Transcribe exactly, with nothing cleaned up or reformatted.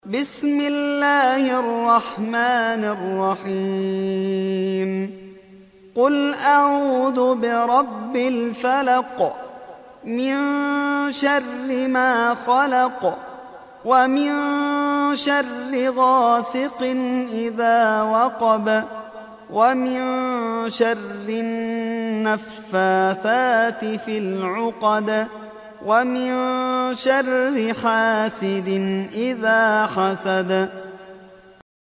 بسم الله الرحمن الرحيم قل أعوذ برب الفلق من شر ما خلق ومن شر غاسق إذا وقب ومن شر النفاثات في العقد ومن شر حاسد إذا حسد